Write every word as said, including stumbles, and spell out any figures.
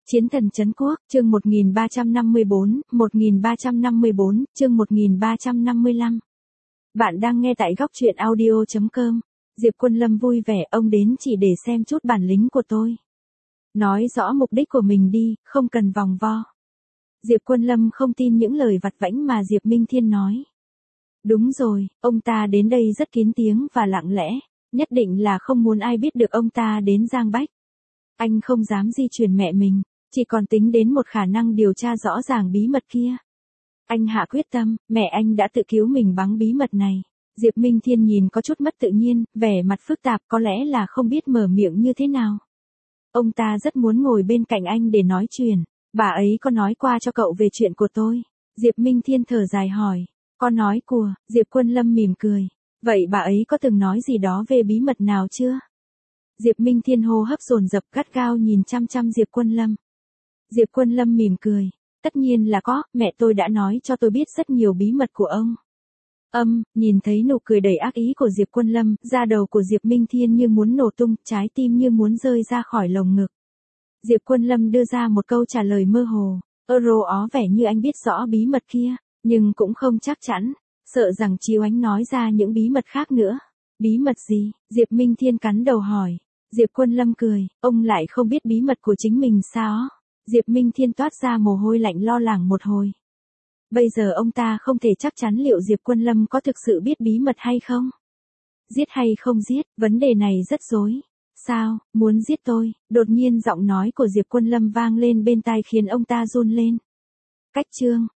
Chiến thần trấn quốc, chương một nghìn ba trăm năm mươi bốn, một nghìn ba trăm năm mươi bốn, chương một nghìn ba trăm năm mươi lăm. Bạn đang nghe tại góc truyện audio chấm com. Diệp Quân Lâm vui vẻ, ông đến chỉ để xem chút bản lĩnh của tôi. Nói rõ mục đích của mình đi, không cần vòng vo. Diệp Quân Lâm không tin những lời vặt vãnh mà Diệp Minh Thiên nói. Đúng rồi, ông ta đến đây rất kín tiếng và lặng lẽ, nhất định là không muốn ai biết được ông ta đến Giang Bách. Anh không dám di chuyển mẹ mình, chỉ còn tính đến một khả năng điều tra rõ ràng bí mật kia. Anh hạ quyết tâm, mẹ anh đã tự cứu mình bằng bí mật này. Diệp Minh Thiên nhìn có chút mất tự nhiên, vẻ mặt phức tạp, có lẽ là không biết mở miệng như thế nào. Ông ta rất muốn ngồi bên cạnh anh để nói chuyện. Bà ấy có nói qua cho cậu về chuyện của tôi? Diệp Minh Thiên thở dài hỏi. Có nói của, Diệp Quân Lâm mỉm cười. Vậy bà ấy có từng nói gì đó về bí mật nào chưa? Diệp Minh Thiên hô hấp dồn dập, gắt gao nhìn chăm chăm Diệp Quân Lâm. Diệp Quân Lâm mỉm cười. Tất nhiên là có, mẹ tôi đã nói cho tôi biết rất nhiều bí mật của ông. Âm, nhìn thấy nụ cười đầy ác ý của Diệp Quân Lâm, da đầu của Diệp Minh Thiên như muốn nổ tung, trái tim như muốn rơi ra khỏi lồng ngực. Diệp Quân Lâm đưa ra một câu trả lời mơ hồ. Euro ó vẻ như anh biết rõ bí mật kia, nhưng cũng không chắc chắn, sợ rằng Chiếu Ánh nói ra những bí mật khác nữa. Bí mật gì? Diệp Minh Thiên cắn đầu hỏi. Diệp Quân Lâm cười, ông lại không biết bí mật của chính mình sao? Diệp Minh Thiên toát ra mồ hôi lạnh lo lắng một hồi. Bây giờ ông ta không thể chắc chắn liệu Diệp Quân Lâm có thực sự biết bí mật hay không. Giết hay không giết, vấn đề này rất rối. Sao, muốn giết tôi? Đột nhiên giọng nói của Diệp Quân Lâm vang lên bên tai khiến ông ta run lên. Cách chương,